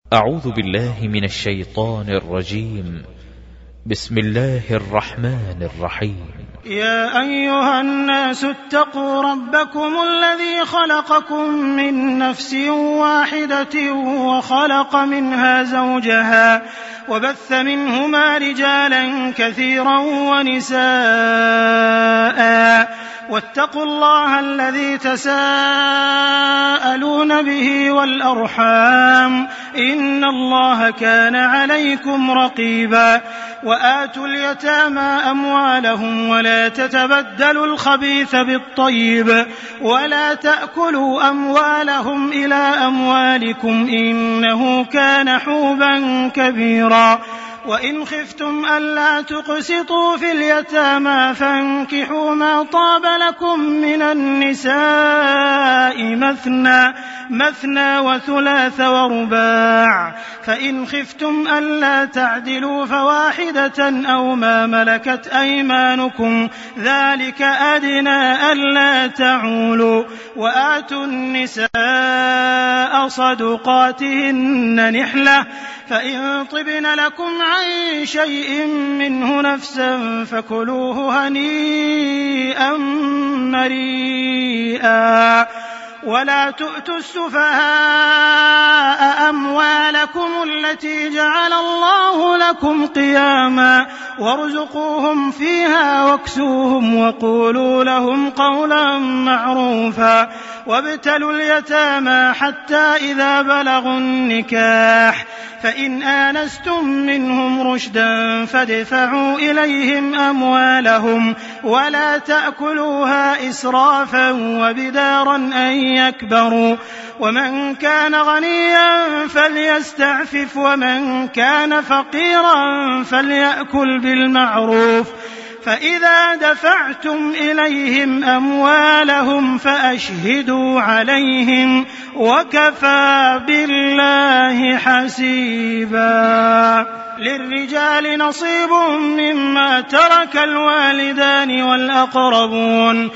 أعوذ بالله من الشيطان الرجيم. بسم الله الرحمن الرحيم. يا أيها الناس اتقوا ربكم الذي خلقكم من نفس واحدة وخلق منها زوجها وبث منهما رجالا كثيرا ونساء واتقوا الله الذي تساءلون به والأرحام إن الله كان عليكم رقيبا وآتوا اليتامى أموالهم ولا تتبدلوا الخبيث بالطيب ولا تأكلوا أموالهم إلى أموالكم إنه كان حوبا كبيرا وإن خفتم ألا تقسطوا في اليتامى فانكحوا ما طاب لكم من النساء مثنى وثلاث ورباع فإن خفتم ألا تعدلوا فواحدة أو ما ملكت أيمانكم ذلك أدنى ألا تعولوا وآتوا النساء صدقاتهن نحلة فإن طبن لكم عن شيء منه نفسا فكلوه هنيئا مريئا ولا تؤتوا السفهاء أموالكم التي جعل الله لكم قياما وارزقوهم فيها واكسوهم وقولوا لهم قولا معروفا وابتلوا اليتامى حتى إذا بلغوا النكاح فإن آنستم منهم رشدا فادفعوا إليهم أموالهم ولا تأكلوها إسرافا وبدارا أن يكبروا ومن كان غنيا فليستعفف ومن كان فقيرا فليأكل بالمعروف فإذا دفعتم إليهم أموالهم فأشهدوا عليهم وكفى بالله حسيبا للرجال نصيب مما ترك الوالدان والأقربون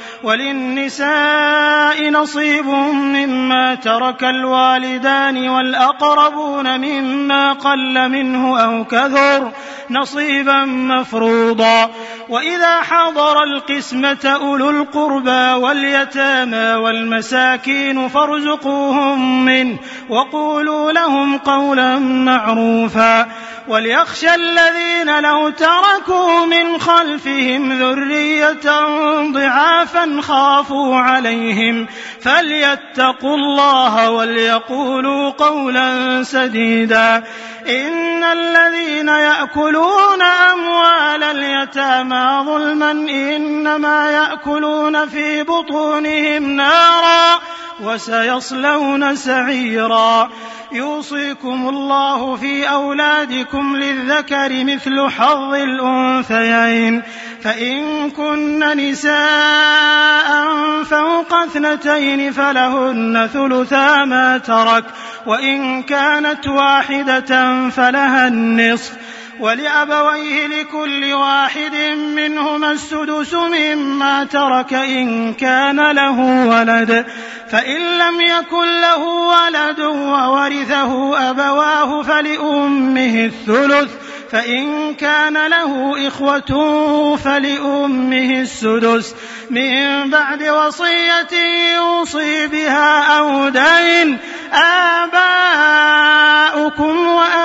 وللنساء نصيب مما ترك الوالدان والأقربون مما قل منه أو كثر نصيبا مفروضا وإذا حضر القسمة أولو القربى واليتامى والمساكين فارزقوهم منه وقولوا لهم قولا معروفا وليخشى الذين لو تركوا من خلفهم ذرية ضعافا خافوا عليهم فليتقوا الله وليقولوا قولا سديدا إن الذين يأكلون أموال اليتامى ظلما إنما يأكلون في بطونهم نارا وسيصلون سعيرا يوصيكم الله في أولادكم للذكر مثل حظ الأنثيين فإن كن نساء فوق 2 فلهن ثلثا ما ترك وإن كانت واحدة فلها النصف ولأبويه لكل واحد منهما السدس مما ترك إن كان له ولد فإن لم يكن له ولد وورثه أبواه فلأمه الثلث فإن كان له إخوة فلأمه السدس من بعد وصية يوصي بها أو دين آباؤكم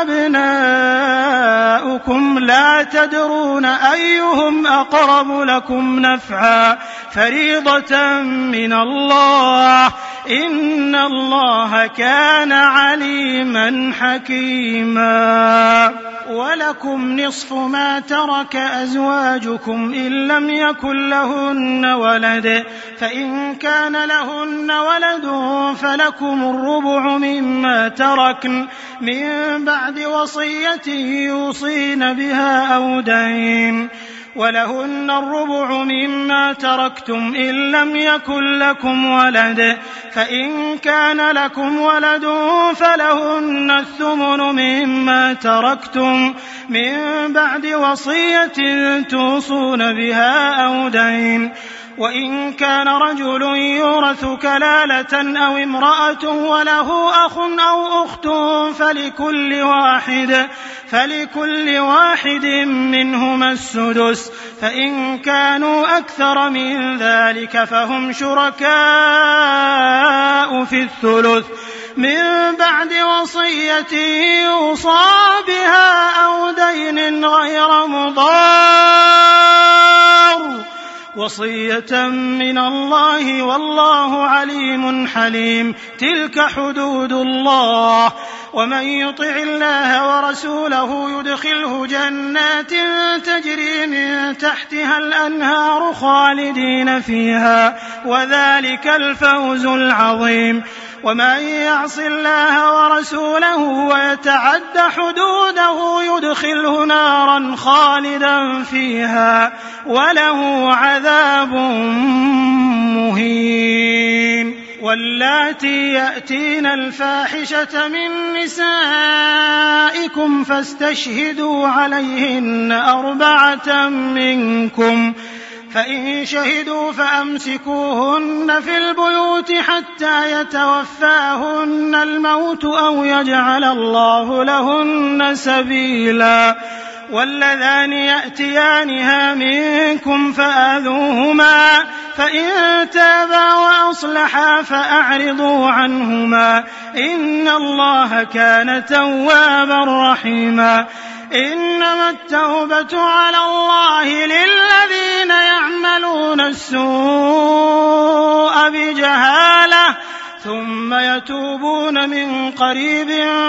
وأبناؤكم لا تدرون أيهم أقرب لكم نفعا فريضة من الله إن الله كان عليما حكيما ولكم نصف ما ترك أزواجكم إن لم يكن لهن ولد فإن كان لهن ولد فلكم الربع مما تركن من بعد وصية يوصين بها أو دين ولهن الربع مما تركتم إن لم يكن لكم ولد فإن كان لكم ولد فلهن الثمن مما تركتم من بعد وصية توصون بها أو دين وإن كان رجل يورث كلالة أو امرأة وله أخ أو أخت فلكل واحد منهما السدس، فإن كانوا أكثر من ذلك فهم شركاء في الثلث من بعد وصية يوصى بها أو دين غير مضار، وصية من الله والله عليم حليم. تلك حدود الله، ومن يطع الله ورسوله يدخله جنات تجري من تحتها الأنهار خالدين فيها، وذلك الفوز العظيم. ومن يعص الله ورسوله ويتعد حدوده يدخله نارا خالدا فيها وله عذاب مهين. واللاتي يأتين الفاحشة من نسائكم فاستشهدوا عليهن 4 منكم، فإن شهدوا فأمسكوهن في البيوت حتى يتوفاهن الموت أو يجعل الله لهن سبيلا. واللذان يأتيانها منكم فآذوهما، فإن تابا وأصلحا فأعرضوا عنهما، إن الله كان توابا رحيما. إنما التوبة على الله للذين يعملون السوء بجهالة ثم يتوبون من قريب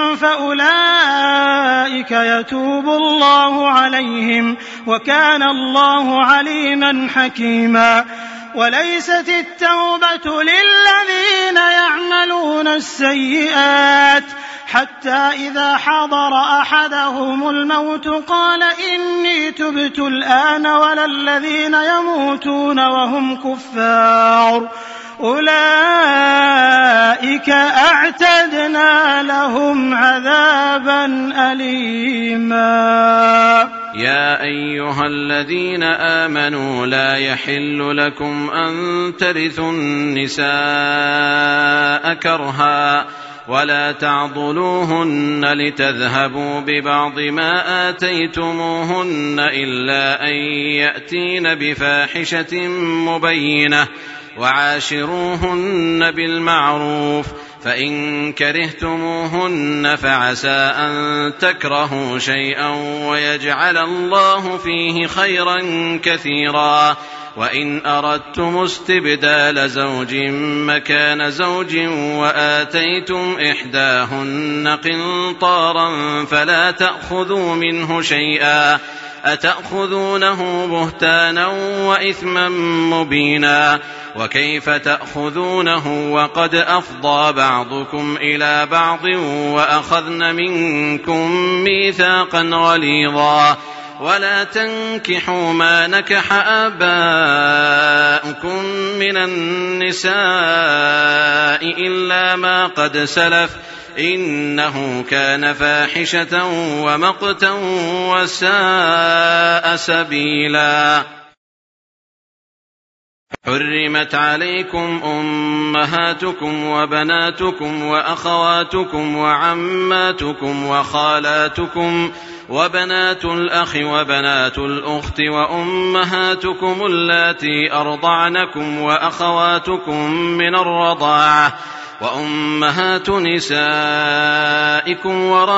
فأولئك يتوب الله عليهم، وكان الله عليما حكيما. وليست التوبة للذين يعملون السيئات حتى إذا حضر أحدهم الموت قال إني تبت الآن، ولا الذين يموتون وهم كفار، أولئك أعتدنا لهم عذابا أليما. يا أيها الذين آمنوا لا يحل لكم أن ترثوا النساء كرها ولا تعضلوهن لتذهبوا ببعض ما آتيتموهن إلا أن يأتين بفاحشة مبينة، وعاشروهن بالمعروف، فإن كرهتموهن فعسى أن تكرهوا شيئا ويجعل الله فيه خيرا كثيرا. وإن أردتم استبدال زوج مكان زوج وآتيتم إحداهن قنطارا فلا تأخذوا منه شيئا، أتأخذونه بهتانا وإثما مبينا، وكيف تأخذونه وقد أفضى بعضكم إلى بعض وأخذن منكم ميثاقا غليظا. ولا تنكحوا ما نكح آباؤكم من النساء إلا ما قد سلف، إنه كان فاحشة ومقتا وساء سبيلا. حرمت عليكم أمهاتكم وبناتكم وأخواتكم وعماتكم وخالاتكم وبنات الأخ وبنات الأخت وأمهاتكم اللاتي أرضعنكم وأخواتكم من الرضاعة وأمهات نسائكم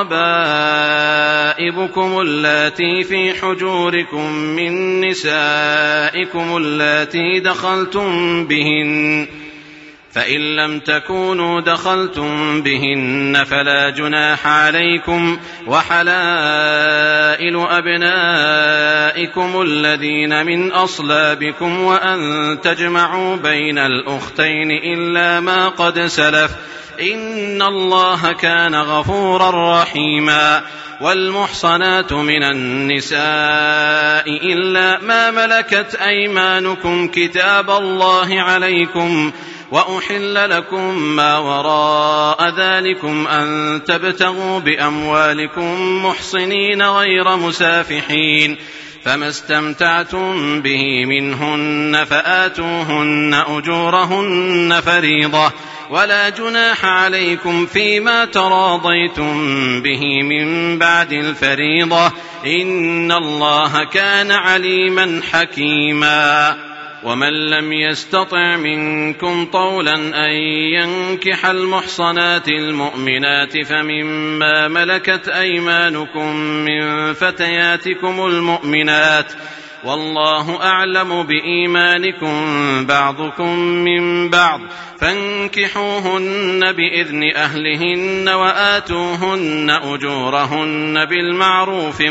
وربائبكم اللاتي في حجوركم من نسائكم اللاتي دخلتم بهن، فإن لم تكونوا دخلتم بهن فلا جناح عليكم، وحلائل أبنائكم الذين من أصلابكم، وأن تجمعوا بين الأختين إلا ما قد سلف، إن الله كان غفورا رحيما. والمحصنات من النساء إلا ما ملكت أيمانكم كتاب الله عليكم، وأحل لكم ما وراء ذلكم أن تبتغوا بأموالكم محصنين غير مسافحين، فما استمتعتم به منهن فآتوهن أجورهن فريضة ولا جناح عليكم فيما تراضيتم به من بعد الفريضة إن الله كان عليما حكيما. ومن لم يستطع منكم طولا أن ينكح المحصنات المؤمنات فمما ملكت أيمانكم من فتياتكم المؤمنات والله أعلم بإيمانكم بعضكم من بعض فانكحوهن بإذن أهلهن وآتوهن أجورهن بالمعروف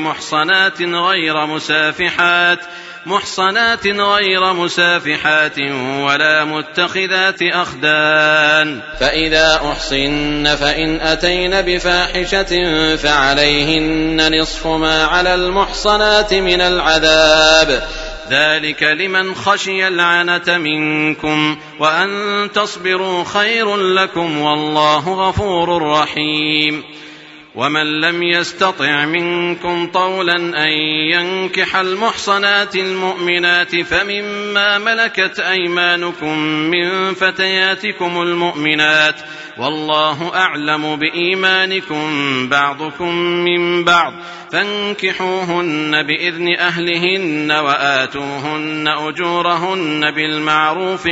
محصنات غير مسافحات ولا متخذات أخدان. فإذا أحصن فإن أتين بفاحشة فعليهن نصف ما على المحصنات من العذاب ذلك لمن خشي العنة منكم وأن تصبروا خير لكم والله غفور رحيم. ومن لم يستطع منكم طولا أن ينكح المحصنات المؤمنات فمما ملكت أيمانكم من فتياتكم المؤمنات والله أعلم بإيمانكم بعضكم من بعض فانكحوهن بإذن أهلهن وآتوهن أجورهن بالمعروف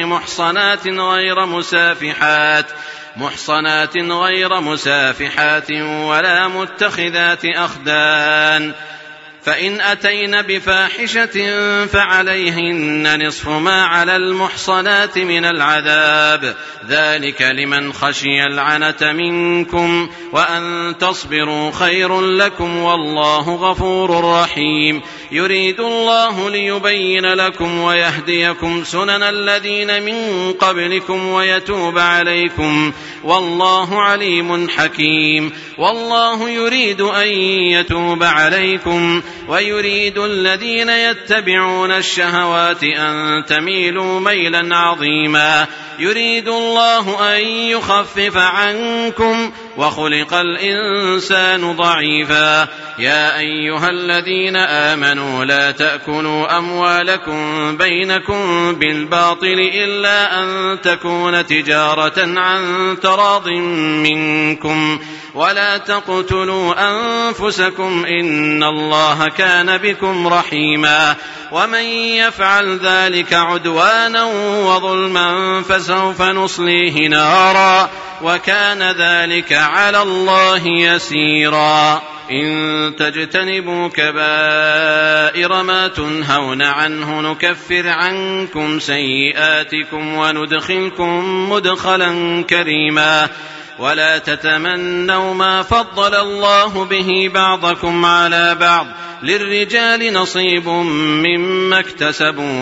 محصنات غير مسافحات ولا متخذات أخدان. فإن أتين بفاحشة فعليهن نصف ما على المحصنات من العذاب ذلك لمن خشي العنة منكم وأن تصبروا خير لكم والله غفور رحيم. يريد الله ليبين لكم ويهديكم سنن الذين من قبلكم ويتوب عليكم والله عليم حكيم. والله يريد أن يتوب عليكم ويريد الذين يتبعون الشهوات أن تميلوا ميلا عظيما. يريد الله أن يخفف عنكم وخلق الإنسان ضعيفا. يا أيها الذين آمنوا لا تأكلوا أموالكم بينكم بالباطل إلا أن تكون تجارة عن تراض منكم ولا تقتلوا أنفسكم إن الله كان بكم رحيما. ومن يفعل ذلك عدوانا وظلما فسوف نصليه نارا وكان ذلك على الله يسيرا. إن تجتنبوا كبائر ما تنهون عنه نكفر عنكم سيئاتكم وندخلكم مدخلا كريما. ولا تتمنوا ما فضل الله به بعضكم على بعض للرجال نصيب مما اكتسبوا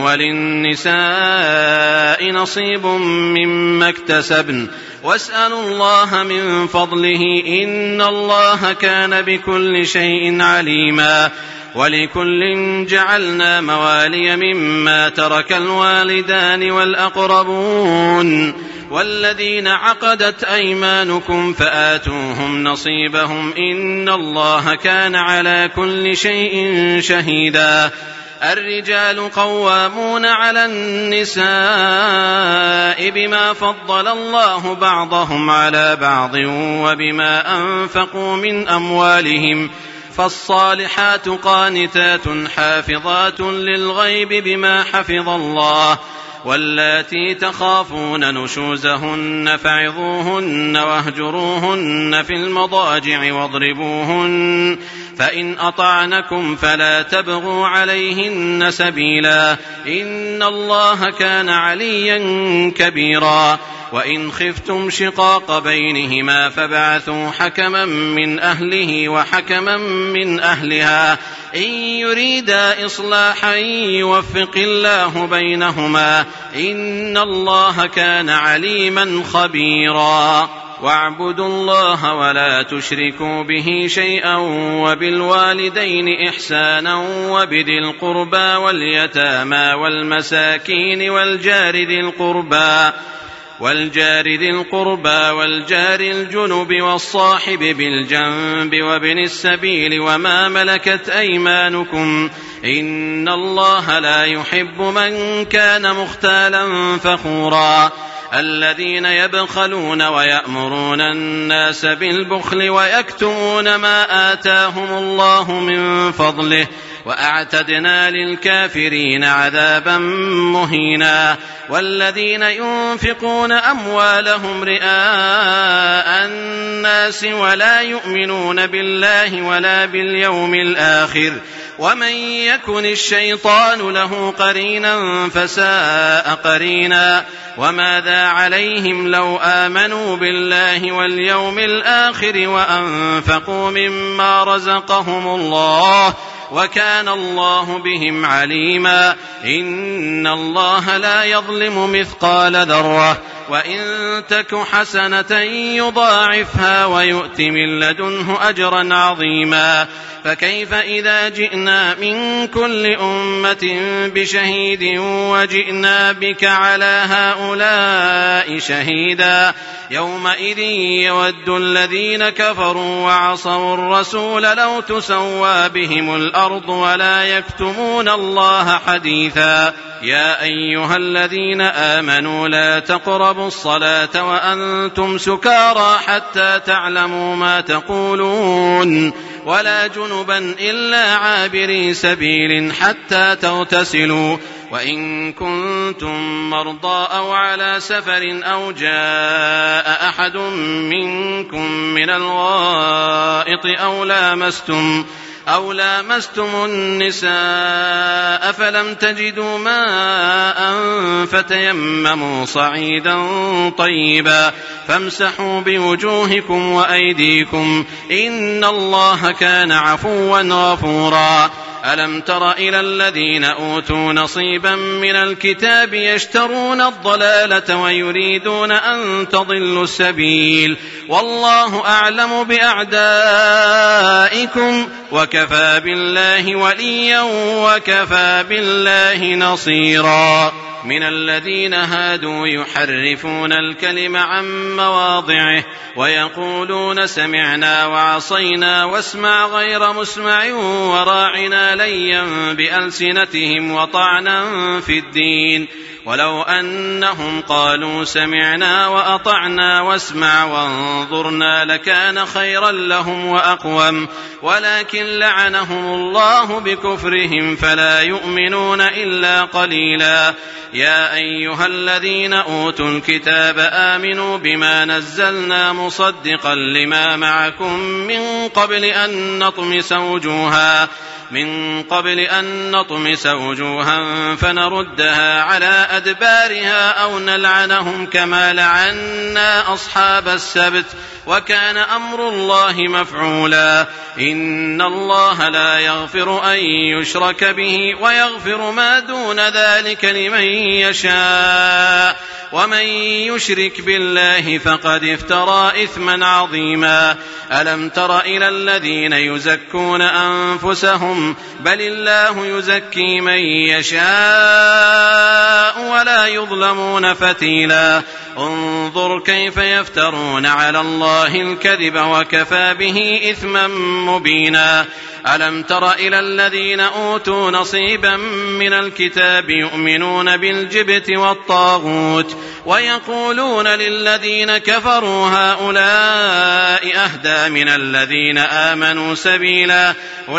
وللنساء نصيب مما اكتسبن واسألوا الله من فضله إن الله كان بكل شيء عليما. ولكل جعلنا موالي مما ترك الوالدان والأقربون والذين عقدت أيمانكم فآتوهم نصيبهم إن الله كان على كل شيء شهيدا. الرجال قوامون على النساء بما فضل الله بعضهم على بعض وبما أنفقوا من أموالهم فالصالحات قانتات حافظات للغيب بما حفظ الله واللاتي تخافون نشوزهن فعظوهن واهجروهن في المضاجع واضربوهن فإن أطعنكم فلا تبغوا عليهن سبيلا إن الله كان عليا كبيرا. وإن خفتم شقاق بينهما فابعثوا حكما من أهله وحكما من أهلها إن يريدا إصلاحا يوفق الله بينهما إن الله كان عليما خبيرا. واعبدوا الله ولا تشركوا به شيئا وبالوالدين إحسانا وبذي القربى واليتامى والمساكين والجار ذي القربى والجار ذي القربى والجار الجنب والصاحب بالجنب وابن السبيل وما ملكت أيمانكم إن الله لا يحب من كان مختالا فخورا الذين يبخلون ويأمرون الناس بالبخل ويكتمون ما آتاهم الله من فضله وأعتدنا للكافرين عذابا مهينا والذين ينفقون أموالهم رئاء الناس ولا يؤمنون بالله ولا باليوم الآخر ومن يكن الشيطان له قرينا فساء قرينا وماذا عليهم لو آمنوا بالله واليوم الآخر وأنفقوا مما رزقهم الله وكان الله بهم عليما إن الله لا يظلم مثقال ذرة وإن تك حسنة يضاعفها ويؤت من لدنه أجرا عظيما فكيف إذا جئنا من كل أمة بشهيد وجئنا بك على هؤلاء شهيدا يومئذ يود الذين كفروا وعصوا الرسول لو تسوى بهم الأرض ولا يكتمون الله حديثا يا أيها الذين آمنوا لا تقربوا الصلاة وأنتم سكارى حتى تعلموا ما تقولون ولا جنبا إلا عابري سبيل حتى تغتسلوا وإن كنتم مرضى أو على سفر أو جاء أحد منكم من الغائط أو لامستم النساء فلم تجدوا ماء فتيمموا صعيدا طيبا فامسحوا بوجوهكم وأيديكم إن الله كان عفوا غفورا ألم تر إلى الذين أوتوا نصيبا من الكتاب يشترون الضلالة ويريدون أن تضلوا السبيل والله أعلم بأعدائكم وكفى بالله وليا وكفى بالله نصيرا من الذين هادوا يحرفون الكلم عن مواضعه ويقولون سمعنا وعصينا واسمع غير مسمع وراعنا ليا بألسنتهم وطعنا في الدين ولو أنهم قالوا سمعنا وأطعنا واسمع وانظرنا لكان خيرا لهم وأقوم ولكن لعنهم الله بكفرهم فلا يؤمنون إلا قليلا يا أيها الذين أوتوا الكتاب آمنوا بما نزلنا مصدقا لما معكم من قبل أن نطمس وجوها فنردها على أدبارها أو نلعنهم كما لعنا أصحاب السبت وكان أمر الله مفعولا إن الله لا يغفر أن يشرك به ويغفر ما دون ذلك لمن يشاء ومن يشرك بالله فقد افترى إثما عظيما ألم تر إلى الذين يزكون أنفسهم بل الله يزكي من يشاء ولا يظلمون فتيلا انظر كيف يفترون على الله الكذب وكفى به إثما مبينا ألم تر إلى الذين أوتوا نصيبا من الكتاب يؤمنون بالجبت والطاغوت ويقولون للذين كفروا هؤلاء أهدى من الذين آمنوا سبيلا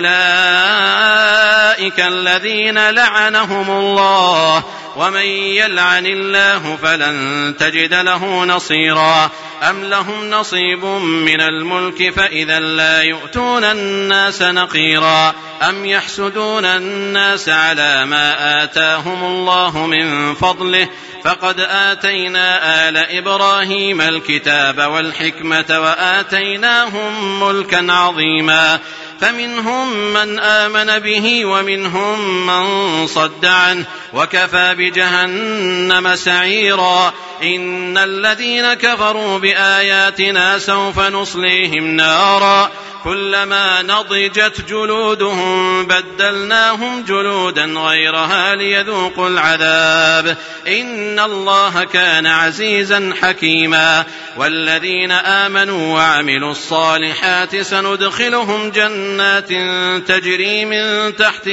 أولئك الذين لعنهم الله ومن يلعن الله فلن تجد له نصيرا أم لهم نصيب من الملك فإذا لا يؤتون الناس نقيرا أم يحسدون الناس على ما آتاهم الله من فضله فقد آتينا آل إبراهيم الكتاب والحكمة وآتيناهم ملكا عظيما فمنهم من آمن به ومنهم من صد عنه وكفى بجهنم سعيرا إن الذين كفروا بآياتنا سوف نصليهم نارا كلما نضجت جلودهم بدلناهم جلودا غيرها ليذوقوا العذاب إن الله كان عزيزا حكيما والذين آمنوا وعملوا الصالحات سندخلهم جنات تجري من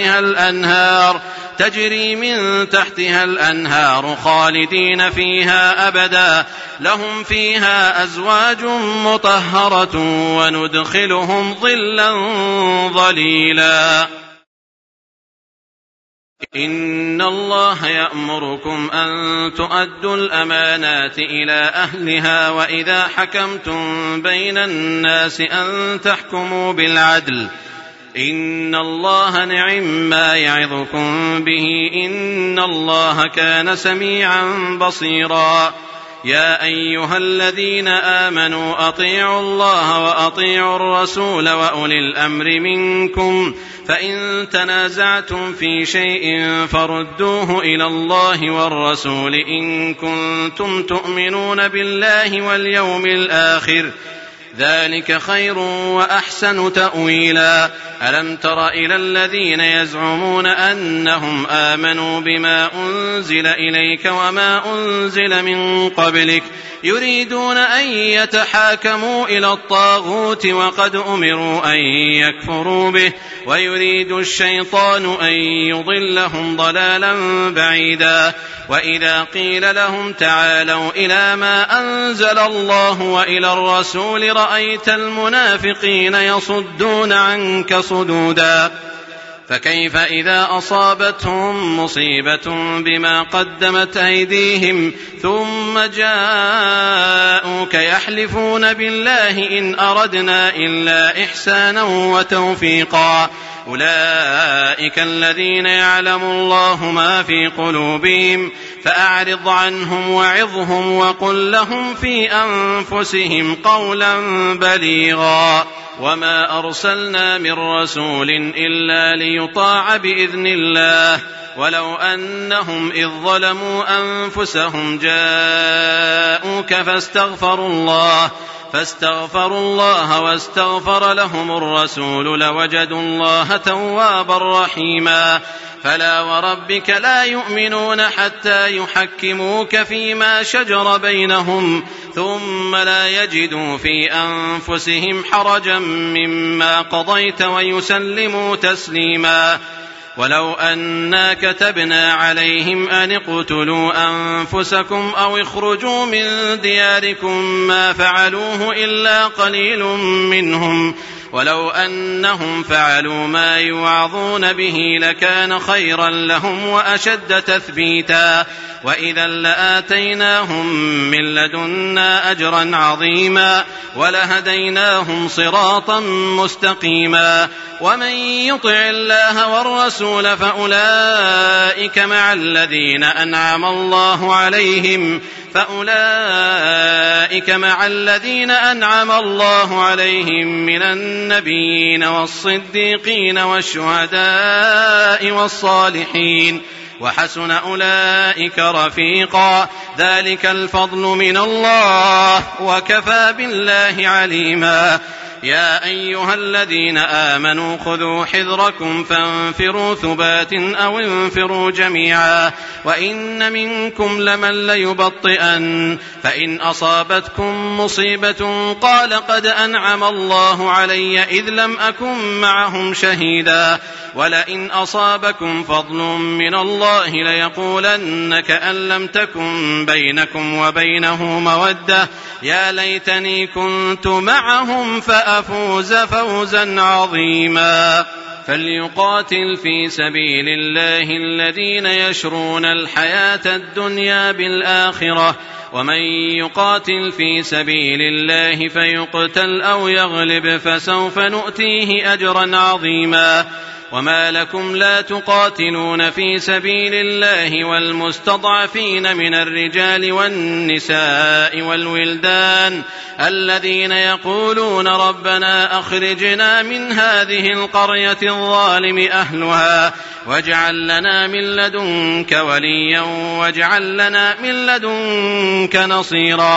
تحتها الأنهار خالدين فيها أبدا لهم فيها أزواج مطهرة وندخلهم ظلا ظليلا إن الله يأمركم أن تؤدوا الأمانات إلى أهلها وإذا حكمتم بين الناس أن تحكموا بالعدل إن الله نعم يعظكم به إن الله كان سميعا بصيرا يا أيها الذين آمنوا أطيعوا الله وأطيعوا الرسول وأولي الأمر منكم فإن تنازعتم في شيء فردوه إلى الله والرسول إن كنتم تؤمنون بالله واليوم الآخر ذلك خير وأحسن تأويلا ألم تر إلى الذين يزعمون أنهم آمنوا بما أنزل إليك وما أنزل من قبلك يريدون أن يتحاكموا إلى الطاغوت وقد أمروا أن يكفروا به ويريد الشيطان أن يضلهم ضلالا بعيدا وإذا قيل لهم تعالوا إلى ما أنزل الله وإلى الرسول رأيت المنافقين يصدون عنك صدودا فكيف إذا أصابتهم مصيبة بما قدمت أيديهم ثم جاءوك يحلفون بالله إن أردنا إلا إحسانا وتوفيقا أولئك الذين يعلم الله ما في قلوبهم فأعرض عنهم وعظهم وقل لهم في أنفسهم قولا بليغا وما أرسلنا من رسول إلا ليطاع بإذن الله ولو أنهم إذ ظلموا أنفسهم جاءوك فاستغفروا الله واستغفر لهم الرسول لوجدوا الله توابا رحيما فلا وربك لا يؤمنون حتى يحكموك فيما شجر بينهم ثم لا يجدوا في أنفسهم حرجا مما قضيت ويسلموا تسليما ولو أنا كتبنا عليهم أن اقتلوا أنفسكم أو اخرجوا من دياركم ما فعلوه إلا قليل منهم ولو أنهم فعلوا ما يوعظون به لكان خيرا لهم وأشد تثبيتا وإذا لآتيناهم من لدنا أجرا عظيما ولهديناهم صراطا مستقيما ومن يطع الله والرسول فأولئك مع الذين أنعم الله عليهم من النبيين والصديقين والشهداء والصالحين وحسن أولئك رفيقا ذلك الفضل من الله وكفى بالله عليما يا أيها الذين آمنوا خذوا حذركم فانفروا ثبات أو انفروا جميعا وإن منكم لمن ليبطئن فإن أصابتكم مصيبة قال قد أنعم الله علي إذ لم أكن معهم شهيدا ولئن أصابكم فضل من الله ليقولن كأن لم تكن بينكم وبينه مودة يا ليتني كنت معهم فأفوز فوزا عظيما فليقاتل في سبيل الله الذين يشرون الحياة الدنيا بالآخرة ومن يقاتل في سبيل الله فيقتل أو يغلب فسوف نؤتيه أجرا عظيما وما لكم لا تقاتلون في سبيل الله والمستضعفين من الرجال والنساء والولدان الذين يقولون ربنا أخرجنا من هذه القرية الظالم أهلها واجعل لنا من لدنك وليا واجعل لنا من لدنك نصيرا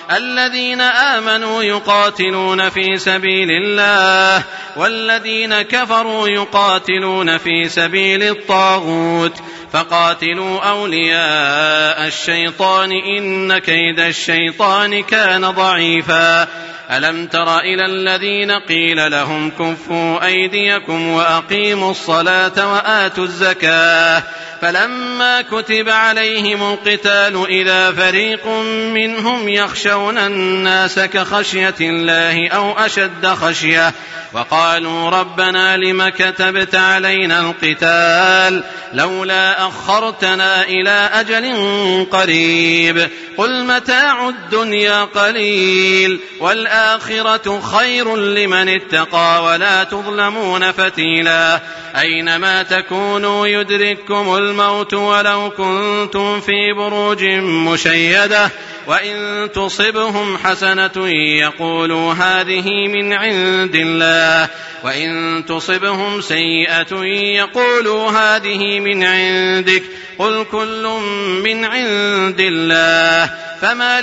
الذين آمنوا يقاتلون في سبيل الله والذين كفروا يقاتلون في سبيل الطاغوت فقاتلوا أولياء الشيطان إن كيد الشيطان كان ضعيفا ألم تر إلى الذين قيل لهم كفوا أيديكم وأقيموا الصلاة وآتوا الزكاة فلما كتب عليهم القتال إذا فريق منهم يخشون الناس كخشية الله أو أشد خشية وقالوا ربنا لم كتبت علينا القتال لولا أخرتنا إلى أجل قريب قل متاع الدنيا قليل والآخرة خير لمن اتقى ولا تظلمون فتيلا أينما تكونوا يدرككم الموت ولو كنتم في بروج مشيدة وإن تصبهم حسنة يقولوا هذه من عند الله وإن تصبهم سيئة يقولوا هذه من عندك قل كل من عند الله فما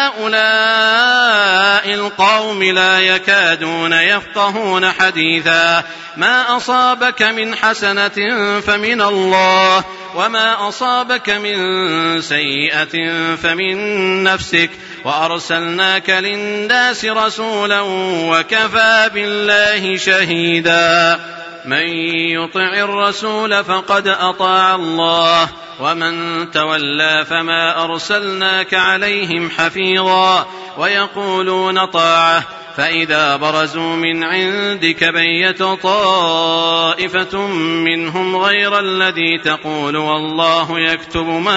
لهؤلاء القوم لا يكادون يفقهون حديثا ما أصابك من حسنة فمن الله وما أصابك من سيئة فمن نفسك وأرسلناك للناس رسولا وكفى بالله شهيدا من يطع الرسول فقد أطاع الله ومن تولى فما أرسلناك عليهم حفيظا ويقولون طاعة فإذا برزوا من عندك بيت طائفة منهم غير الذي تقول والله يكتب ما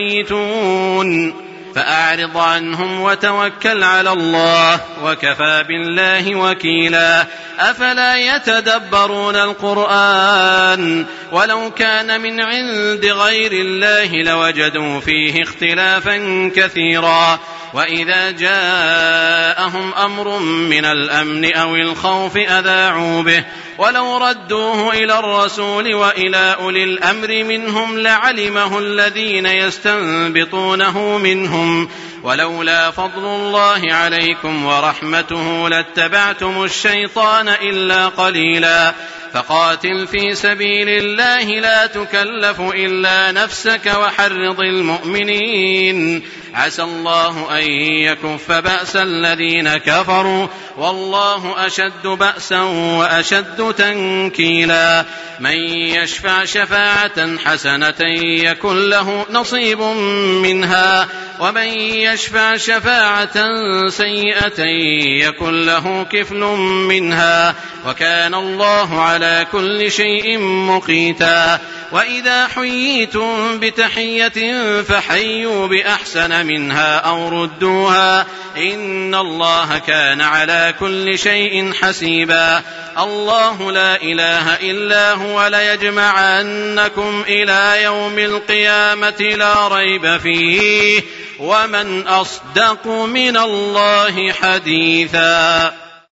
يبيتون فأعرض عنهم وتوكل على الله وكفى بالله وكيلا أفلا يتدبرون القرآن ولو كان من عند غير الله لوجدوا فيه اختلافا كثيرا وإذا جاءهم أمر من الأمن أو الخوف أذاعوا به ولو ردوه إلى الرسول وإلى أولي الأمر منهم لعلمه الذين يستنبطونه منهم ولولا فضل الله عليكم ورحمته لاتبعتم الشيطان إلا قليلا فقاتل في سبيل الله لا تكلف إلا نفسك وحرض المؤمنين عسى الله أن يكف بأس الذين كفروا والله أشد بأسا وأشد تنكيلا من يشفع شفاعة حسنة يكن له نصيب منها ومن يشفع شفاعة سيئة يكن له كفل منها وكان الله على كل شيء مقيتا وإذا حييتم بتحية فحيوا بأحسن منها أو ردوها إن الله كان على كل شيء حسيبا الله لا إله إلا هو ليجمعنكم إلى يوم القيامة لا ريب فيه ومن أصدق من الله حديثا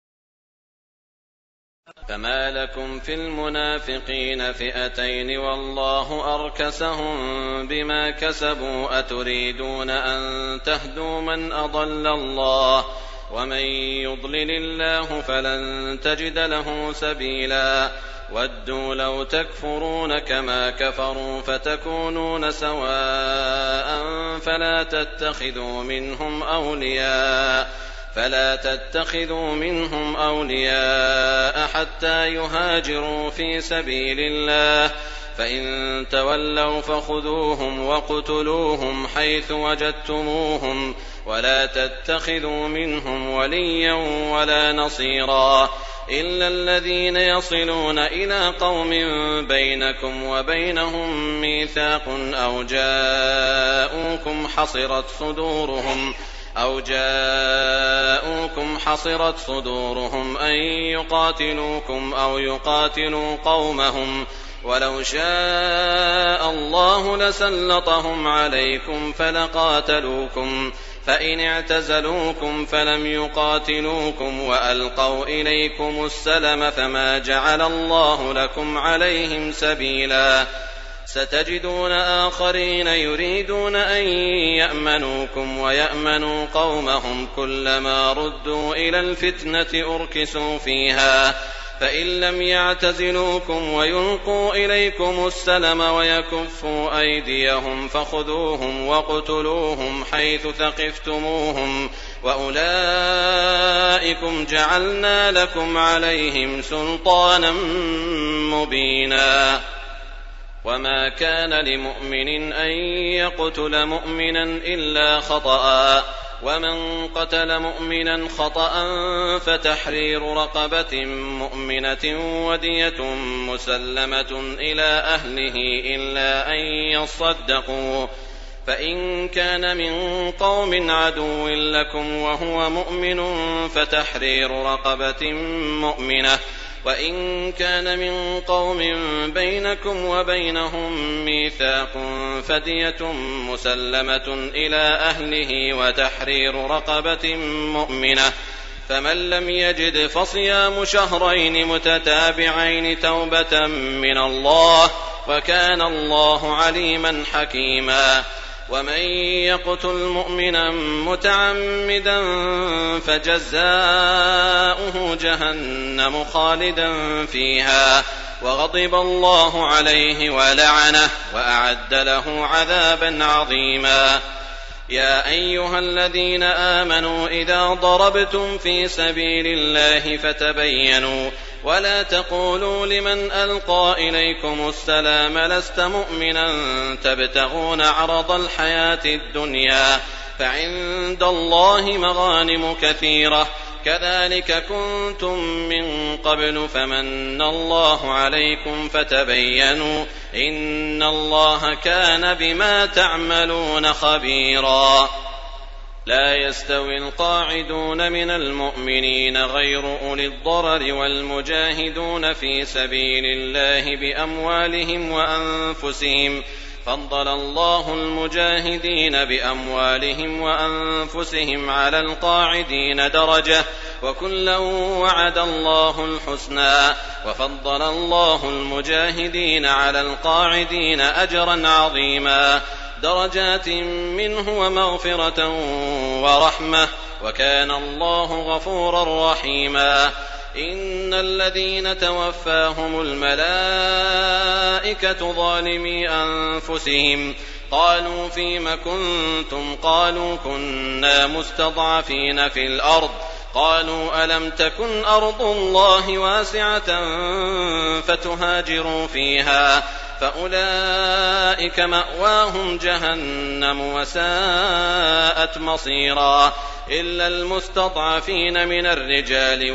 فما لكم في المنافقين فئتين والله أركسهم بما كسبوا أتريدون أن تهدوا من أضل الله ومن يضلل الله فلن تجد له سبيلا ودوا لو تكفرون كما كفروا فتكونون سواء فلا تتخذوا منهم أولياء حتى يهاجروا في سبيل الله فإن تولوا فخذوهم وقتلوهم حيث وجدتموهم ولا تتخذوا منهم وليا ولا نصيرا إلا الذين يصلون إلى قوم بينكم وبينهم ميثاق أو جاءوكم حصرت صدورهم أن يقاتلوكم أو يقاتلوا قومهم ولو شاء الله لسلطهم عليكم فلقاتلوكم فإن اعتزلوكم فلم يقاتلوكم وألقوا إليكم السلم فما جعل الله لكم عليهم سبيلا ستجدون آخرين يريدون أن يأمنوكم ويأمنوا قومهم كلما ردوا إلى الفتنة أركسوا فيها فإن لم يعتزلوكم ويلقوا إليكم السلم ويكفوا أيديهم فخذوهم واقتلوهم حيث ثقفتموهم وأولئكم جعلنا لكم عليهم سلطانا مبينا. وما كان لمؤمن أن يقتل مؤمنا إلا خطأ ومن قتل مؤمنا خطأ فتحرير رقبة مؤمنة ودية مسلمة إلى أهله إلا أن يصدقوا فإن كان من قوم عدو لكم وهو مؤمن فتحرير رقبة مؤمنة وإن كان من قوم بينكم وبينهم ميثاق فدية مسلمة إلى أهله وتحرير رقبة مؤمنة فمن لم يجد فصيام شهرين متتابعين توبة من الله وكان الله عليما حكيما. ومن يقتل مؤمنا متعمدا فجزاؤه جهنم خالدا فيها وغضب الله عليه ولعنه وأعد له عذابا عظيما. يا أيها الذين آمنوا إذا ضربتم في سبيل الله فتبينوا ولا تقولوا لمن ألقى إليكم السلام لست مؤمنا تبتغون عرض الحياة الدنيا فعند الله مغانم كثيرة كذلك كنتم من قبل فمن الله عليكم فتبينوا إن الله كان بما تعملون خبيرا. لا يستوي القاعدون من المؤمنين غير أولي الضرر والمجاهدون في سبيل الله بأموالهم وأنفسهم فضل الله المجاهدين بأموالهم وأنفسهم على القاعدين درجة وكلا وعد الله الحسنى وفضل الله المجاهدين على القاعدين أجرا عظيما درجات منه ومغفرة ورحمة وكان الله غفورا رحيما. إن الذين توفاهم الملائكة ظالمي أنفسهم قالوا فيم كنتم قالوا كنا مستضعفين في الأرض قالوا ألم تكن أرض الله واسعة فتهاجروا فيها فأولئك مأواهم جهنم وساءت مصيرا إلا المستضعفين من الرجال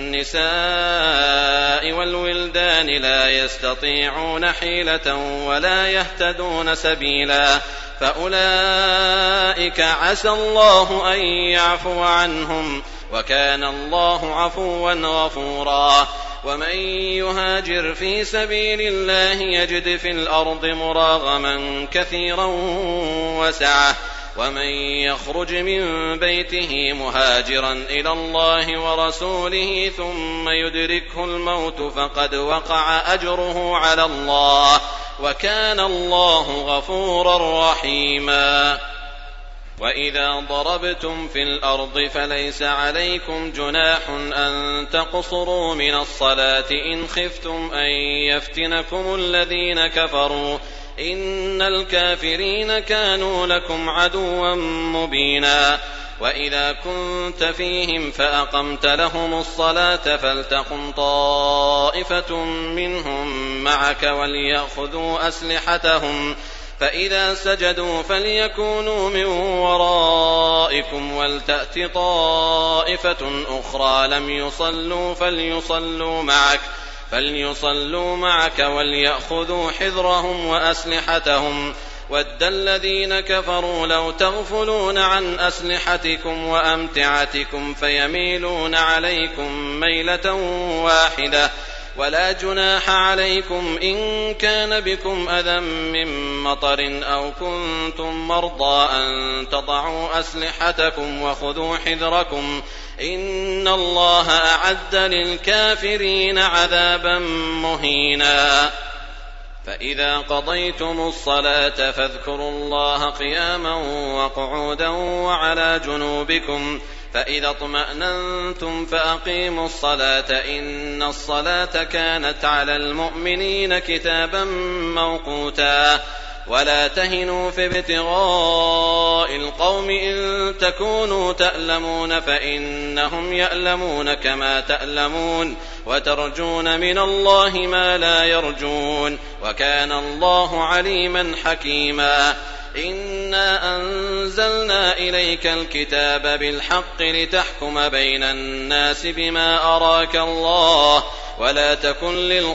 والنساء والولدان لا يستطيعون حيلة ولا يهتدون سبيلا فأولئك عسى الله أن يعفو عنهم وكان الله عفوا غفورا. ومن يهاجر في سبيل الله يجد في الأرض مراغما كثيرا وسعة ومن يخرج من بيته مهاجرا إلى الله ورسوله ثم يدركه الموت فقد وقع أجره على الله وكان الله غفورا رحيما. وإذا ضربتم في الأرض فليس عليكم جناح أن تقصروا من الصلاة إن خفتم أن يفتنكم الذين كفروا إن الكافرين كانوا لكم عدوا مبينا. وإذا كنت فيهم فأقمت لهم الصلاة فلتقم طائفة منهم معك وليأخذوا أسلحتهم فإذا سجدوا فليكونوا من ورائكم ولتأت طائفة أخرى لم يصلوا فليصلوا معك وليأخذوا حذرهم وأسلحتهم ود الذين كفروا لو تغفلون عن أسلحتكم وأمتعتكم فيميلون عليكم ميلة واحدة ولا جناح عليكم إن كان بكم أذى من مطر أو كنتم مرضى أن تضعوا أسلحتكم وخذوا حذركم إن الله أعد للكافرين عذابا مهينا. فإذا قضيتم الصلاة فاذكروا الله قياما وقعودا وعلى جنوبكم فإذا اطمأننتم فأقيموا الصلاة إن الصلاة كانت على المؤمنين كتابا موقوتا ولا تهنوا في ابتغاء القوم إن تكونوا تألمون فإنهم يألمون كما تألمون وترجون من الله ما لا يرجون وكان الله عليما حكيما إنا أنزلنا إليك الكتاب بالحق لتحكم بين الناس بما أراك الله ولا تكن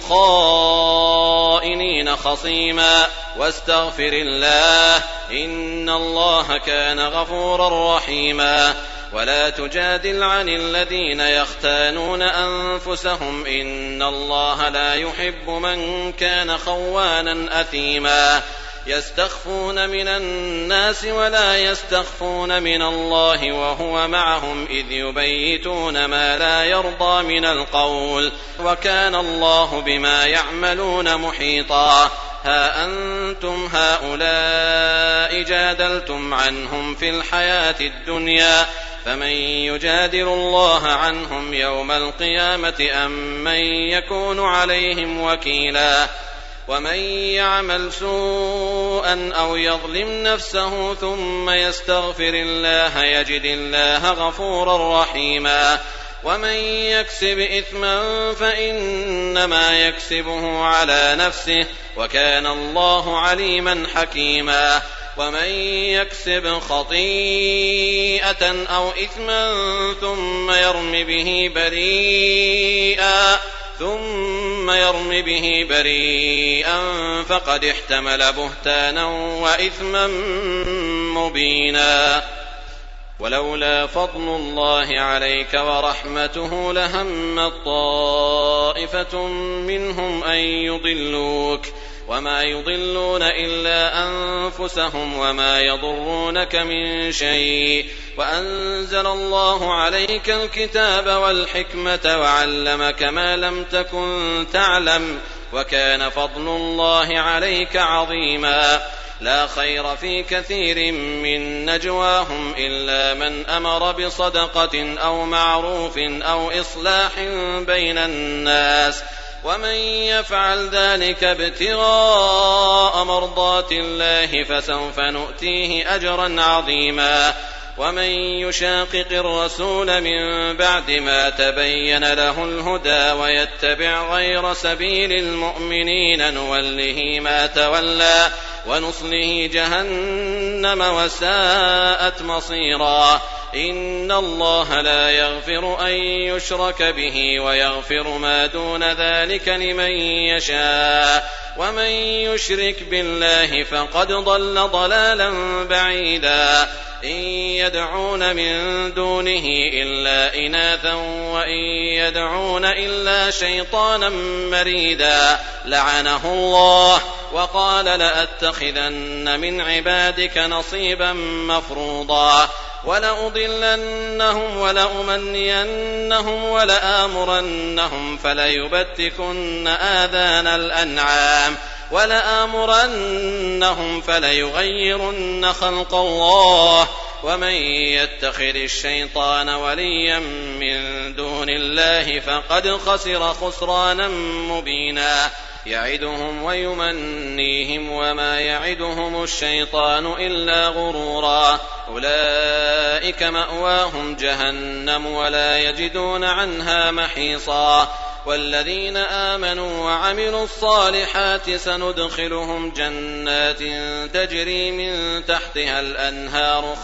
للخائنين خصيما واستغفر الله إن الله كان غفورا رحيما ولا تجادل عن الذين يختانون أنفسهم إن الله لا يحب من كان خوانا أثيما يستخفون من الناس ولا يستخفون من الله وهو معهم إذ يبيتون ما لا يرضى من القول وكان الله بما يعملون محيطا ها أنتم هؤلاء جادلتم عنهم في الحياة الدنيا فمن يجادل الله عنهم يوم القيامة أم من يكون عليهم وكيلا ومن يعمل سوءا أو يظلم نفسه ثم يستغفر الله يجد الله غفورا رحيما ومن يكسب إثما فإنما يكسبه على نفسه وكان الله عليما حكيما ومن يكسب خطيئة أو إثما ثم يرم به بريئا فقد احتمل بهتانا وإثما مبينا ولولا فضل الله عليك ورحمته لهمت طائفة منهم أن يضلوك وما يضلون إلا أنفسهم وما يضرونك من شيء وأنزل الله عليك الكتاب والحكمة وعلمك ما لم تكن تعلم وكان فضل الله عليك عظيما لا خير في كثير من نجواهم إلا من أمر بصدقة أو معروف أو إصلاح بين الناس ومن يفعل ذلك ابتغاء مرضات الله فسوف نؤتيه أجرا عظيما ومن يشاقق الرسول من بعد ما تبين له الهدى ويتبع غير سبيل المؤمنين نوله ما تولى ونصله جهنم وساءت مصيرا إن الله لا يغفر أن يشرك به ويغفر ما دون ذلك لمن يشاء ومن يشرك بالله فقد ضل ضلالا بعيدا إن يدعون من دونه إلا إناثا وإن يدعون إلا شيطانا مريدا لعنه الله وقال لأتخذن من عبادك نصيبا مفروضا ولأضلنهم ولأمنينهم ولآمرنهم فليبتكن آذان الأنعام ولآمرنهم فليغيرن خلق الله ومن يتخذ الشيطان وليا من دون الله فقد خسر خسرانا مبينا يعدهم ويمنيهم وما يعدهم الشيطان إلا غرورا أولئك مأواهم جهنم ولا يجدون عنها محيصا والذين آمنوا وعملوا الصالحات سندخلهم جنات تجري من تحتها الأنهار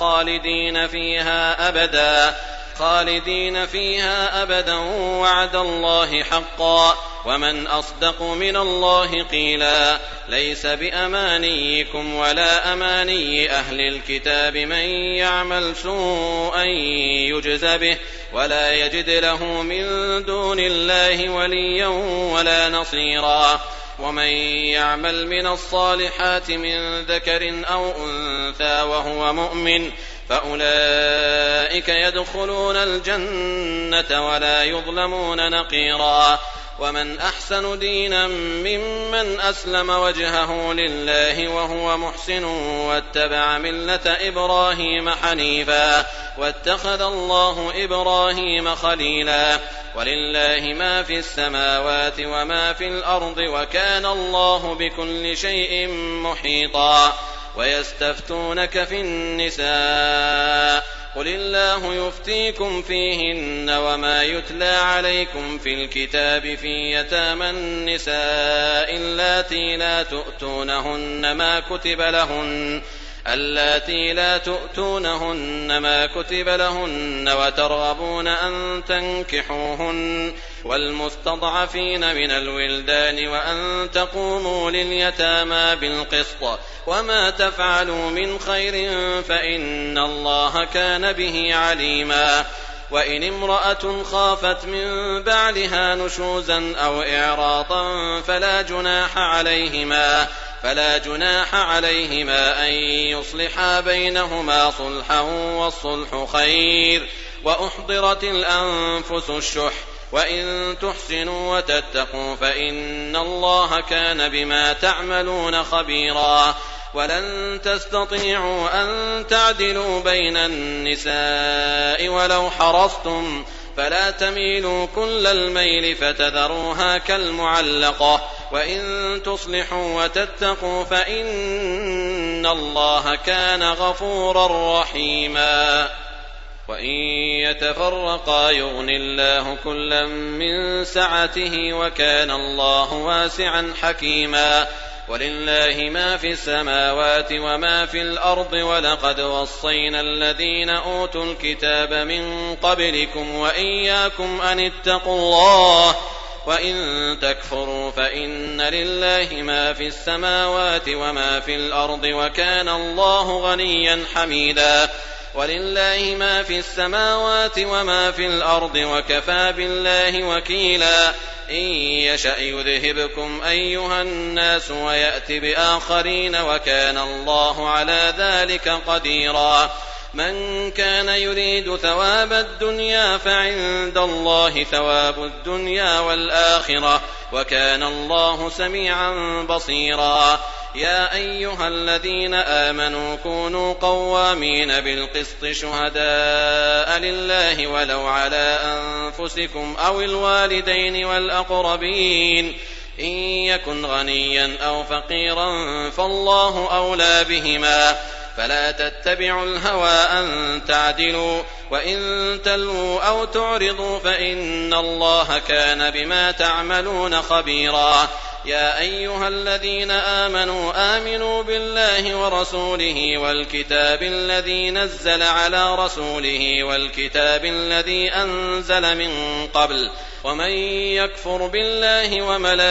خالدين فيها أبدا وعد الله حقا ومن أصدق من الله قيلا ليس بأمانيكم ولا أماني أهل الكتاب من يعمل سوءا يجز به ولا يجد له من دون الله وليا ولا نصيرا ومن يعمل من الصالحات من ذكر أو أنثى وهو مؤمن فأولئك يدخلون الجنة ولا يظلمون نقيرا ومن أحسن دينا ممن أسلم وجهه لله وهو محسن واتبع ملة إبراهيم حنيفا واتخذ الله إبراهيم خليلا ولله ما في السماوات وما في الأرض وكان الله بكل شيء محيطا ويستفتونك في النساء قل الله يفتيكم فيهن وما يتلى عليكم في الكتاب في يتامى النساء اللاتي لا تؤتونهن ما كتب لهن وترغبون أن تنكحوهن والمستضعفين من الولدان وأن تقوموا لليتامى بالقسط وما تفعلوا من خير فإن الله كان به عليما وإن امرأة خافت من بعلها نشوزا أو إعراضا فلا جناح عليهما أن يصلحا بينهما صلحا والصلح خير وأحضرت الأنفس الشح وإن تحسنوا وتتقوا فإن الله كان بما تعملون خبيرا ولن تستطيعوا أن تعدلوا بين النساء ولو حرصتم فلا تميلوا كل الميل فتذروها كالمعلقة وإن تصلحوا وتتقوا فإن الله كان غفورا رحيما وإن يتفرقا يغن الله كلا من سعته وكان الله واسعا حكيما ولله ما في السماوات وما في الأرض ولقد وصينا الذين أوتوا الكتاب من قبلكم وإياكم أن اتقوا الله وإن تكفروا فإن لله ما في السماوات وما في الأرض وكان الله غنيا حميدا ولله ما في السماوات وما في الأرض وكفى بالله وكيلا إن يشأ يذهبكم أيها الناس ويأت بآخرين وكان الله على ذلك قديرا من كان يريد ثواب الدنيا فعند الله ثواب الدنيا والآخرة وكان الله سميعا بصيرا يا أيها الذين آمنوا كونوا قوامين بالقسط شهداء لله ولو على أنفسكم أو الوالدين والأقربين إن يكن غنيا أو فقيرا فالله أولى بهما فلا تتبعوا الهوى أن تعدلوا وإن تلووا أو تعرضوا فإن الله كان بما تعملون خبيرا يا أيها الذين آمنوا بالله ورسوله والكتاب الذي نزل على رسوله والكتاب الذي أنزل من قبل ومن يكفر بالله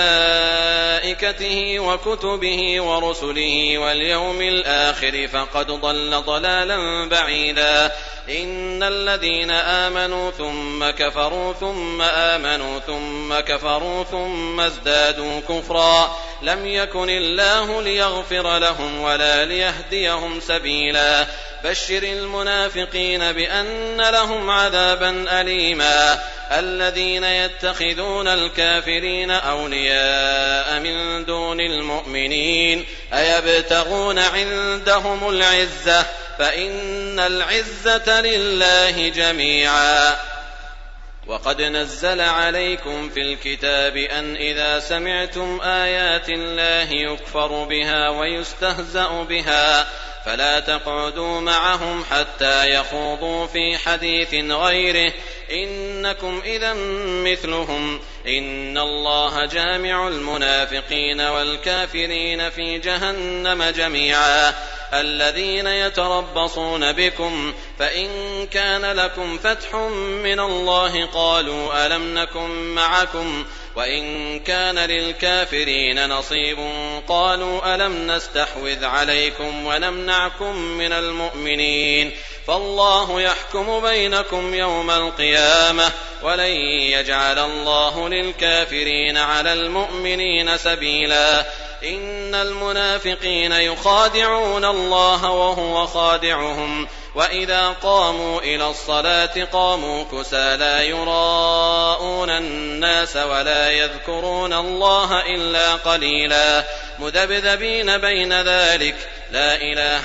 وملائكته وكتبه ورسله واليوم الآخر فقد ضل ضلالا بعيدا إن الذين آمنوا ثم كفروا ثم آمنوا ثم كفروا ثم ازدادوا كفرا لم يكن الله ليغفر لهم ولا ليهديهم سبيلا بشر المنافقين بأن لهم عذابا أليما الذين يتخذون الكافرين أولياء من دون المؤمنين أيبتغون عندهم العزة فإن العزة لله جميعا وقد نزل عليكم في الكتاب أن إذا سمعتم آيات الله يكفر بها ويستهزأ بها فلا تقعدوا معهم حتى يخوضوا في حديث غيره إنكم إذا مثلهم إن الله جامع المنافقين والكافرين في جهنم جميعا الذين يتربصون بكم فإن كان لكم فتح من الله قالوا ألم نكن معكم وإن كان للكافرين نصيب قالوا ألم نستحوذ عليكم ونمنعكم من المؤمنين فالله يحكم بينكم يوم القيامة ولن يجعل الله للكافرين على المؤمنين سبيلا إن المنافقين يخادعون الله وهو خادعهم وإذا قاموا إلى الصلاة قاموا كسى لا يراءون الناس ولا يذكرون الله إلا قليلا مذبذبين بين ذلك لا إله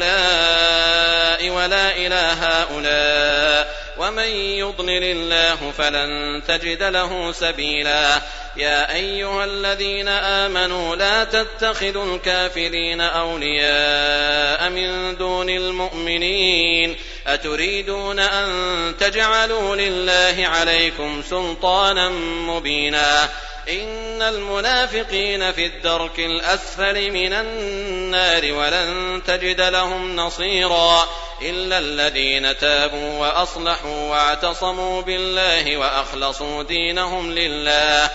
هؤلاء ولا إله هؤلاء ومن يضلل الله فلن تجد له سبيلا يا أيها الذين آمنوا لا تتخذوا الكافرين أولياء من دون المؤمنين أتريدون أن تجعلوا لله عليكم سلطانا مبينا إن المنافقين في الدرك الأسفل من النار ولن تجد لهم نصيرا إلا الذين تابوا وأصلحوا واعتصموا بالله وأخلصوا دينهم لله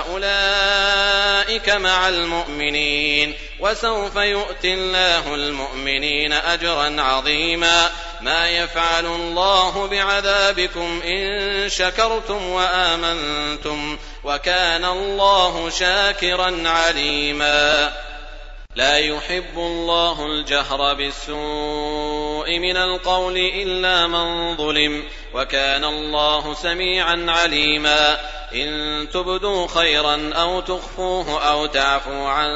فأولئك مع المؤمنين وسوف يؤتي الله المؤمنين أجرا عظيما ما يفعل الله بعذابكم إن شكرتم وآمنتم وكان الله شاكرا عليما لا يحب الله الجهر بالسوء من القول إلا من ظلم وكان الله سميعا عليما إن تبدوا خيرا أو تخفوه أو تعفوا عن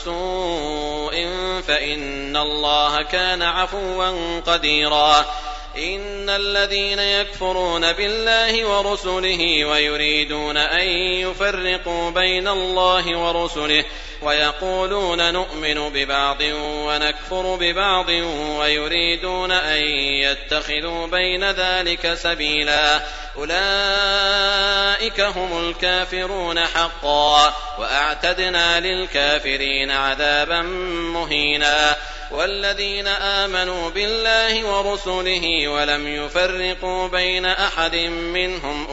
سوء فإن الله كان عفوا قديرا إن الذين يكفرون بالله ورسله ويريدون أن يفرقوا بين الله ورسله ويقولون نؤمن ببعض ونكفر ببعض ويريدون أن يتخذوا بين ذلك سبيلا أولئك هم الكافرون حقا وأعتدنا للكافرين عذابا مهينا والذين آمنوا بالله ورسله ولم يفرقوا بين أحد منهم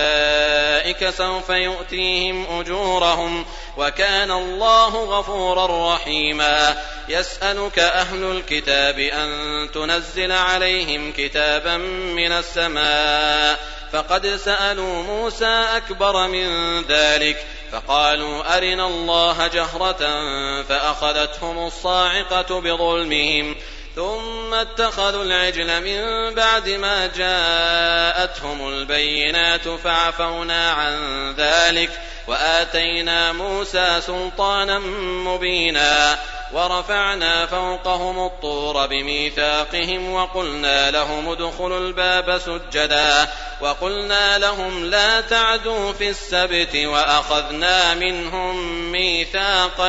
أولئك سوف يؤتيهم أجورهم وكان الله غفورا رحيما يسألك أهل الكتاب أن تنزل عليهم كتابا من السماء فقد سألوا موسى أكبر من ذلك فقالوا أرنا الله جهرة فأخذتهم الصاعقة بظلمهم ثم اتخذوا العجل من بعد ما جاءتهم البينات فعفونا عن ذلك وآتينا موسى سلطانا مبينا ورفعنا فوقهم الطور بميثاقهم وقلنا لهم ادخلوا الباب سجدا وقلنا لهم لا تعدوا في السبت وأخذنا منهم ميثاقا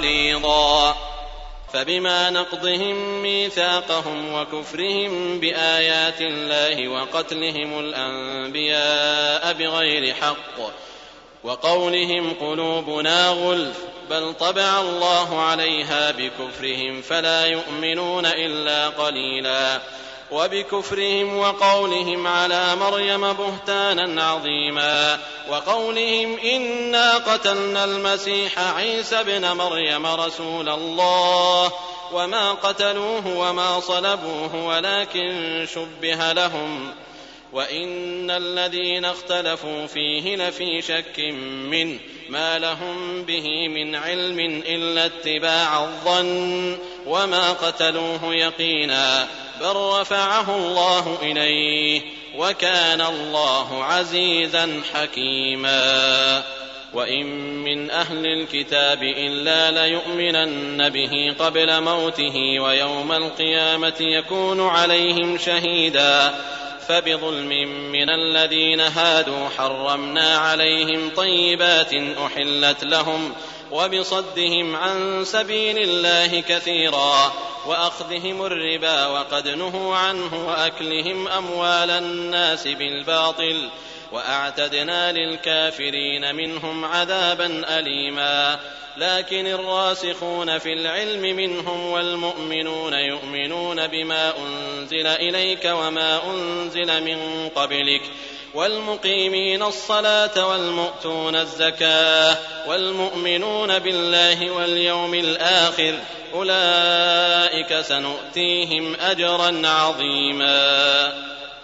غليظا فبما نقضهم ميثاقهم وكفرهم بآيات الله وقتلهم الأنبياء بغير حق وقولهم قلوبنا غلف بل طبع الله عليها بكفرهم فلا يؤمنون إلا قليلا وبكفرهم وقولهم على مريم بهتانا عظيما وقولهم إنا قتلنا المسيح عيسى ابن مريم رسول الله وما قتلوه وما صلبوه ولكن شبه لهم وإن الذين اختلفوا فيه لفي شك منه ما لهم به من علم إلا اتباع الظن وما قتلوه يقينا بل رفعه الله إليه وكان الله عزيزا حكيما وإن من أهل الكتاب إلا ليؤمنن به قبل موته ويوم القيامة يكون عليهم شهيدا فبظلم من الذين هادوا حرمنا عليهم طيبات أحلت لهم وبصدهم عن سبيل الله كثيرا وأخذهم الربا وقد نهوا عنه وأكلهم أموال الناس بالباطل وأعتدنا للكافرين منهم عذابا أليما لكن الراسخون في العلم منهم والمؤمنون يؤمنون بما أنزل إليك وما أنزل من قبلك والمقيمين الصلاة والمؤتون الزكاة والمؤمنون بالله واليوم الآخر أولئك سنؤتيهم أجرا عظيما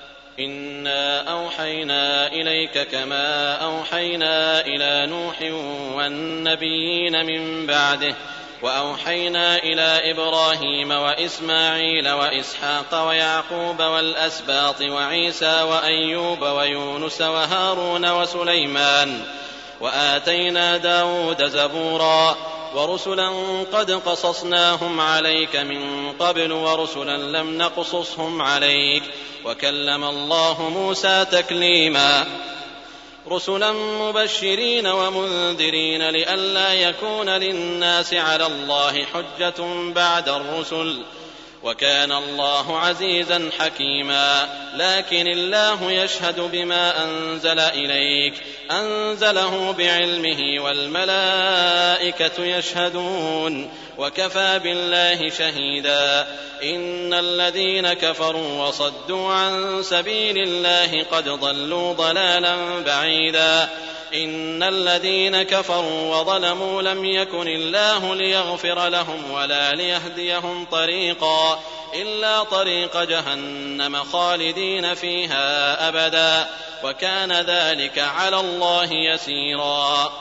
إنا أوحينا إليك كما أوحينا إلى نوح والنبيين من بعده وأوحينا إلى إبراهيم وإسماعيل وإسحاق ويعقوب والأسباط وعيسى وأيوب ويونس وهارون وسليمان وآتينا داود زبورا ورسلا قد قصصناهم عليك من قبل ورسلا لم نقصصهم عليك وكلم الله موسى تكليما رسلا مبشرين ومنذرين لئلا يكون للناس على الله حجة بعد الرسل وكان الله عزيزا حكيما لكن الله يشهد بما أنزل إليك أنزله بعلمه والملائكة يشهدون وكفى بالله شهيدا إن الذين كفروا وصدوا عن سبيل الله قد ضلوا ضلالا بعيدا إن الذين كفروا وظلموا لم يكن الله ليغفر لهم ولا ليهديهم طريقا إلا طريق جهنم خالدين فيها أبدا وكان ذلك على الله يسيرا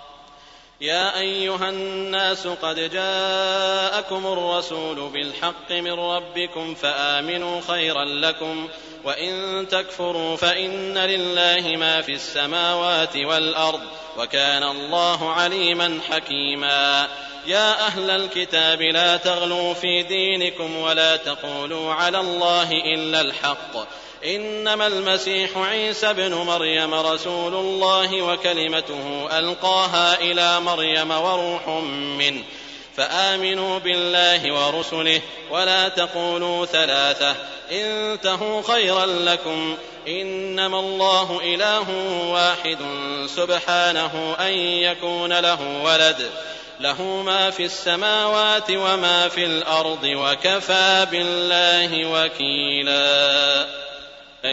يا أيها الناس قد جاءكم الرسول بالحق من ربكم فآمنوا خيرا لكم وإن تكفروا فإن لله ما في السماوات والأرض وكان الله عليما حكيما يا أهل الكتاب لا تغلوا في دينكم ولا تقولوا على الله إلا الحق إنما المسيح عيسى بن مريم رسول الله وكلمته ألقاها إلى مريم وروح منه فآمنوا بالله ورسله ولا تقولوا ثلاثة انتهوا خيرا لكم إنما الله إله واحد سبحانه أن يكون له ولد له ما في السماوات وما في الأرض وكفى بالله وكيلا أن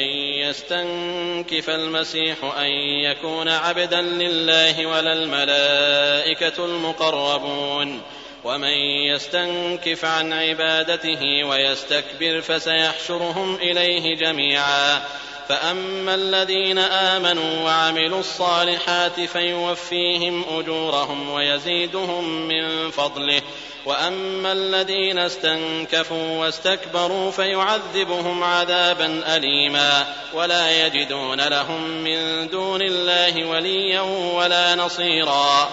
يستنكف المسيح أن يكون عبدا لله ولا الملائكة المقربون ومن يستنكف عن عبادته ويستكبر فسيحشرهم إليه جميعا فأما الذين آمنوا وعملوا الصالحات فيوفيهم أجورهم ويزيدهم من فضله وأما الذين استنكفوا واستكبروا فيعذبهم عذابا أليما ولا يجدون لهم من دون الله وليا ولا نصيرا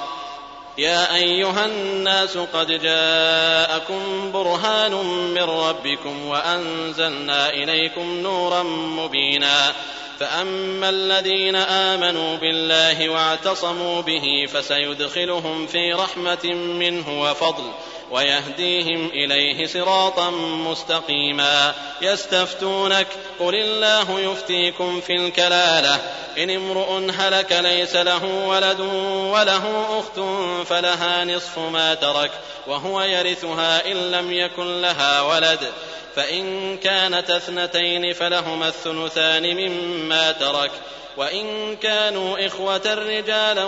يا أيها الناس قد جاءكم برهان من ربكم وأنزلنا إليكم نورا مبينا فأما الذين آمنوا بالله واعتصموا به فسيدخلهم في رحمة منه وفضل ويهديهم إليه صراطا مستقيما يستفتونك قل الله يفتيكم في الكلالة إن امرؤ هلك ليس له ولد وله أخت فلها نصف ما ترك وهو يرثها إن لم يكن لها ولد فإن كانت اثنتين فلهما الثلثان مما ترك وإن كانوا إخوة رجالا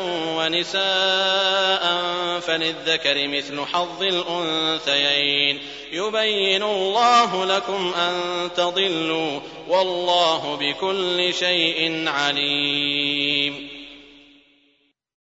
ونساء فللذكر مثل حظ الأنثيين يبين الله لكم أن تضلوا والله بكل شيء عليم